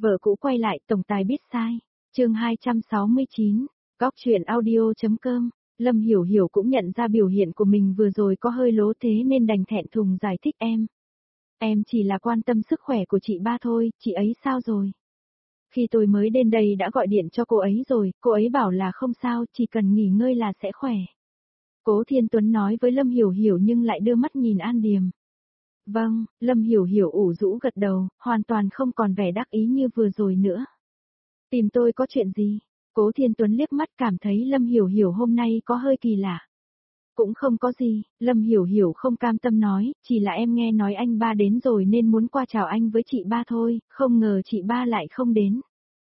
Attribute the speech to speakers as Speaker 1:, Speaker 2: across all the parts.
Speaker 1: Vợ cũ quay lại, tổng tài biết sai. Chương 269, Góc truyện audio.com. Lâm Hiểu Hiểu cũng nhận ra biểu hiện của mình vừa rồi có hơi lố thế nên đành thẹn thùng giải thích em. Em chỉ là quan tâm sức khỏe của chị ba thôi, chị ấy sao rồi? Khi tôi mới đến đây đã gọi điện cho cô ấy rồi, cô ấy bảo là không sao, chỉ cần nghỉ ngơi là sẽ khỏe. Cố Thiên Tuấn nói với Lâm Hiểu Hiểu nhưng lại đưa mắt nhìn An Điềm. Vâng, Lâm Hiểu Hiểu ủ rũ gật đầu, hoàn toàn không còn vẻ đắc ý như vừa rồi nữa. Tìm tôi có chuyện gì? Cố Thiên Tuấn liếc mắt cảm thấy Lâm Hiểu Hiểu hôm nay có hơi kỳ lạ. Cũng không có gì, Lâm Hiểu Hiểu không cam tâm nói, chỉ là em nghe nói anh ba đến rồi nên muốn qua chào anh với chị ba thôi, không ngờ chị ba lại không đến.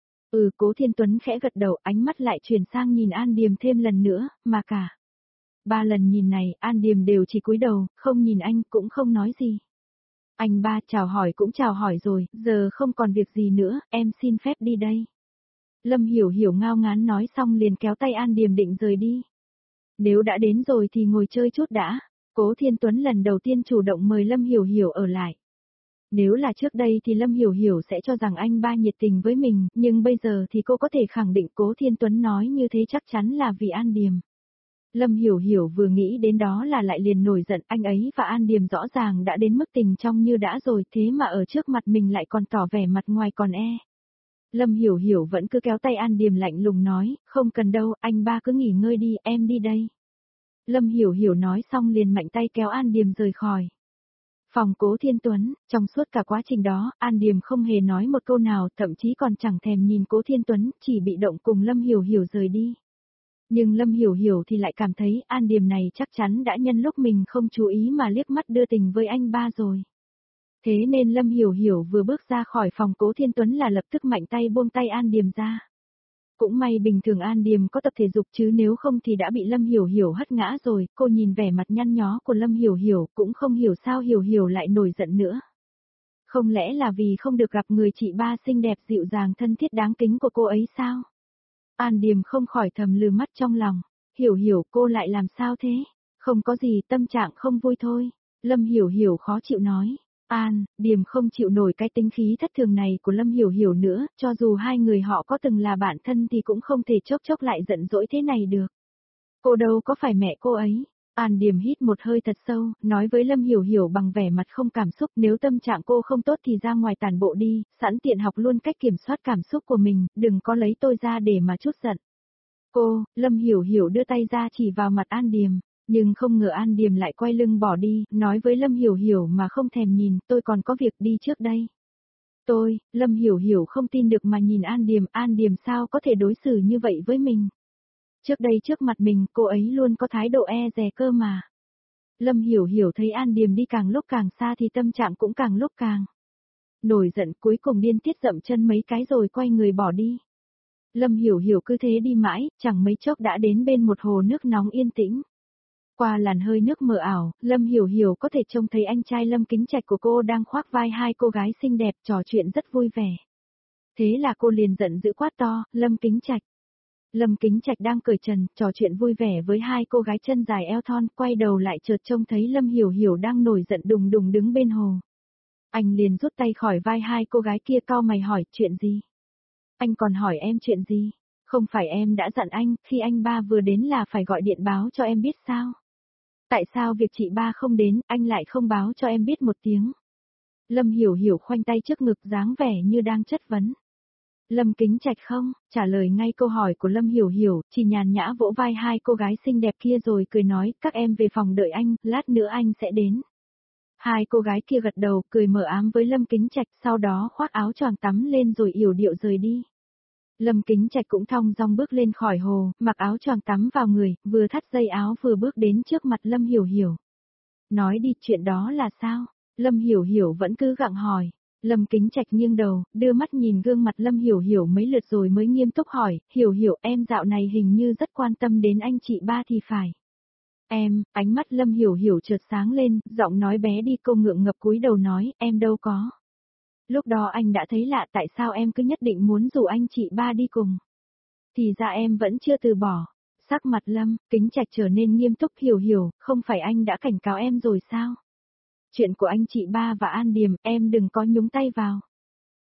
Speaker 1: Cố Thiên Tuấn khẽ gật đầu, ánh mắt lại chuyển sang nhìn An Điềm thêm lần nữa, mà cả. 3 lần nhìn này, An Điềm đều chỉ cúi đầu, không nhìn anh, cũng không nói gì. Anh ba chào hỏi cũng chào hỏi rồi, giờ không còn việc gì nữa, em xin phép đi đây. Lâm Hiểu Hiểu ngao ngán nói xong liền kéo tay An Điềm định rời đi. Nếu đã đến rồi thì ngồi chơi chút đã. Cố Thiên Tuấn lần đầu tiên chủ động mời Lâm Hiểu Hiểu ở lại. Nếu là trước đây thì Lâm Hiểu Hiểu sẽ cho rằng anh ba nhiệt tình với mình, nhưng bây giờ thì cô có thể khẳng định Cố Thiên Tuấn nói như thế chắc chắn là vì An Điềm. Lâm Hiểu Hiểu vừa nghĩ đến đó là lại liền nổi giận, anh ấy và An Điềm rõ ràng đã đến mức tình trong như đã rồi, thế mà ở trước mặt mình lại còn tỏ vẻ mặt ngoài còn e. Lâm Hiểu Hiểu vẫn cứ kéo tay An Điềm lạnh lùng nói, không cần đâu, anh ba cứ nghỉ ngơi đi, em đi đây. Lâm Hiểu Hiểu nói xong liền mạnh tay kéo An Điềm rời khỏi phòng Cố Thiên Tuấn. Trong suốt cả quá trình đó, An Điềm không hề nói một câu nào, thậm chí còn chẳng thèm nhìn Cố Thiên Tuấn, chỉ bị động cùng Lâm Hiểu Hiểu rời đi. Nhưng Lâm Hiểu Hiểu thì lại cảm thấy An Điềm này chắc chắn đã nhân lúc mình không chú ý mà liếc mắt đưa tình với anh ba rồi. Thế nên Lâm Hiểu Hiểu vừa bước ra khỏi phòng Cố Thiên Tuấn là lập tức mạnh tay buông tay An Điềm ra. Cũng may bình thường An Điềm có tập thể dục chứ nếu không thì đã bị Lâm Hiểu Hiểu hất ngã rồi, cô nhìn vẻ mặt nhăn nhó của Lâm Hiểu Hiểu cũng không hiểu sao Hiểu Hiểu lại nổi giận nữa. Không lẽ là vì không được gặp người chị ba xinh đẹp dịu dàng thân thiết đáng kính của cô ấy sao? An Điềm không khỏi thầm lừ mắt trong lòng, Hiểu Hiểu cô lại làm sao thế? Không có gì, tâm trạng không vui thôi. Lâm Hiểu Hiểu khó chịu nói. An, Điềm không chịu nổi cái tính khí thất thường này của Lâm Hiểu Hiểu nữa, cho dù hai người họ có từng là bạn thân thì cũng không thể chốc chốc lại giận dỗi thế này được. Cô đâu có phải mẹ cô ấy. An Điềm hít một hơi thật sâu, nói với Lâm Hiểu Hiểu bằng vẻ mặt không cảm xúc, nếu tâm trạng cô không tốt thì ra ngoài tản bộ đi, sẵn tiện học luôn cách kiểm soát cảm xúc của mình, đừng có lấy tôi ra để mà trút giận. Cô, Lâm Hiểu Hiểu đưa tay ra chỉ vào mặt An Điềm. Nhưng không ngờ An Điềm lại quay lưng bỏ đi, nói với Lâm Hiểu Hiểu mà không thèm nhìn, tôi còn có việc đi trước đây. Lâm Hiểu Hiểu không tin được mà nhìn An Điềm sao có thể đối xử như vậy với mình. Trước đây trước mặt mình, cô ấy luôn có thái độ e dè cơ mà. Lâm Hiểu Hiểu thấy An Điềm đi càng lúc càng xa thì tâm trạng cũng càng lúc càng nổi giận, cuối cùng điên tiết dậm chân mấy cái rồi quay người bỏ đi. Lâm Hiểu Hiểu cứ thế đi mãi, chẳng mấy chốc đã đến bên một hồ nước nóng yên tĩnh. Qua làn hơi nước mờ ảo, Lâm Hiểu Hiểu có thể trông thấy anh trai Lâm Kính Trạch của cô đang khoác vai hai cô gái xinh đẹp trò chuyện rất vui vẻ. Thế là cô liền giận dữ quát to, Lâm Kính Trạch. Lâm Kính Trạch đang cởi trần, trò chuyện vui vẻ với hai cô gái chân dài eo thon, quay đầu lại chợt trông thấy Lâm Hiểu Hiểu đang nổi giận đùng đùng đứng bên hồ. Anh liền rút tay khỏi vai hai cô gái kia cau mày hỏi, chuyện gì? Anh còn hỏi em chuyện gì? Không phải em đã dặn anh, khi anh ba vừa đến là phải gọi điện báo cho em biết sao? Tại sao việc chị ba không đến, anh lại không báo cho em biết một tiếng? Lâm Hiểu Hiểu khoanh tay trước ngực dáng vẻ như đang chất vấn. Lâm Kính Trạch không, trả lời ngay câu hỏi của Lâm Hiểu Hiểu, chỉ nhàn nhã vỗ vai hai cô gái xinh đẹp kia rồi cười nói, các em về phòng đợi anh, lát nữa anh sẽ đến. Hai cô gái kia gật đầu, cười mờ ám với Lâm Kính Trạch, sau đó khoác áo choàng tắm lên rồi yểu điệu rời đi. Lâm Kính Trạch cũng thong dong bước lên khỏi hồ, mặc áo choàng tắm vào người, vừa thắt dây áo vừa bước đến trước mặt Lâm Hiểu Hiểu. Nói đi, chuyện đó là sao? Lâm Hiểu Hiểu vẫn cứ gặng hỏi. Lâm Kính Trạch nghiêng đầu, đưa mắt nhìn gương mặt Lâm Hiểu Hiểu mấy lượt rồi mới nghiêm túc hỏi, Hiểu Hiểu em dạo này hình như rất quan tâm đến anh chị ba thì phải. Em, ánh mắt Lâm Hiểu Hiểu chợt sáng lên, giọng nói bé đi cô ngượng ngập cúi đầu nói, em đâu có. Lúc đó anh đã thấy lạ tại sao em cứ nhất định muốn rủ anh chị ba đi cùng. Thì ra em vẫn chưa từ bỏ. Sắc mặt Lâm Kính Trạch trở nên nghiêm túc, Hiểu Hiểu, không phải anh đã cảnh cáo em rồi sao? Chuyện của anh chị ba và An Điềm, em đừng có nhúng tay vào.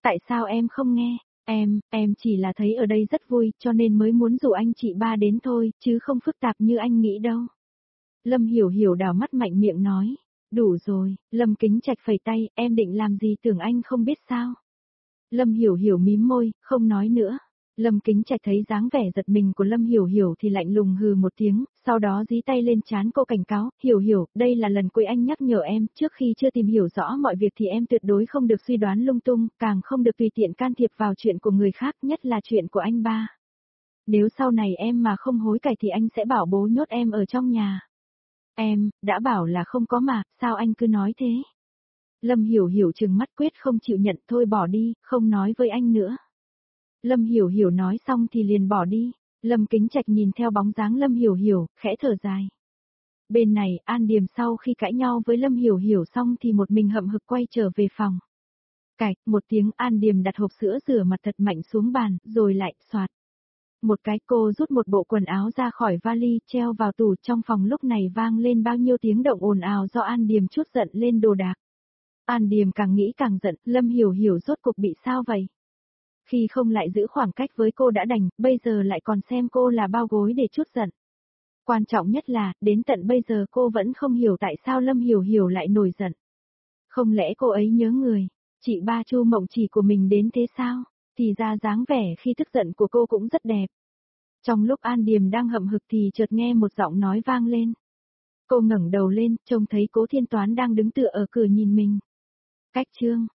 Speaker 1: Tại sao em không nghe? Em chỉ là thấy ở đây rất vui cho nên mới muốn rủ anh chị ba đến thôi, chứ không phức tạp như anh nghĩ đâu. Lâm Hiểu Hiểu đảo mắt mạnh miệng nói. Đủ rồi, Lâm Kính Trạch phẩy tay, em định làm gì tưởng anh không biết sao? Lâm Hiểu Hiểu mím môi, không nói nữa. Lâm Kính Trạch thấy dáng vẻ giật mình của Lâm Hiểu Hiểu thì lạnh lùng hừ một tiếng, sau đó dí tay lên trán cô cảnh cáo, Hiểu Hiểu, đây là lần cuối anh nhắc nhở em, trước khi chưa tìm hiểu rõ mọi việc thì em tuyệt đối không được suy đoán lung tung, càng không được tùy tiện can thiệp vào chuyện của người khác, nhất là chuyện của anh ba. Nếu sau này em mà không hối cải thì anh sẽ bảo bố nhốt em ở trong nhà. Em, đã bảo là không có mà, sao anh cứ nói thế? Lâm Hiểu Hiểu trừng mắt quyết không chịu nhận, thôi bỏ đi, không nói với anh nữa. Lâm Hiểu Hiểu nói xong thì liền bỏ đi. Lâm Kính Trạch nhìn theo bóng dáng Lâm Hiểu Hiểu, khẽ thở dài. Bên này, An Điềm sau khi cãi nhau với Lâm Hiểu Hiểu xong thì một mình hậm hực quay trở về phòng. Cạch, một tiếng, An Điềm đặt hộp sữa rửa mặt thật mạnh xuống bàn, rồi lại, xoạt. Một cái, cô rút một bộ quần áo ra khỏi vali, treo vào tủ. Trong phòng lúc này vang lên bao nhiêu tiếng động ồn ào do An Điềm trút giận lên đồ đạc. An Điềm càng nghĩ càng giận, Lâm Hiểu Hiểu rốt cuộc bị sao vậy? Khi không lại giữ khoảng cách với cô đã đành, bây giờ lại còn xem cô là bao gối để trút giận. Quan trọng nhất là, đến tận bây giờ cô vẫn không hiểu tại sao Lâm Hiểu Hiểu lại nổi giận. Không lẽ cô ấy nhớ người, chị ba Chu Mộng Chỉ của mình đến thế sao? Thì ra dáng vẻ khi tức giận của cô cũng rất đẹp. Trong lúc An Điềm đang hậm hực thì chợt nghe một giọng nói vang lên. Cô ngẩng đầu lên, trông thấy Cố Thiên Toán đang đứng tựa ở cửa nhìn mình. Cách chương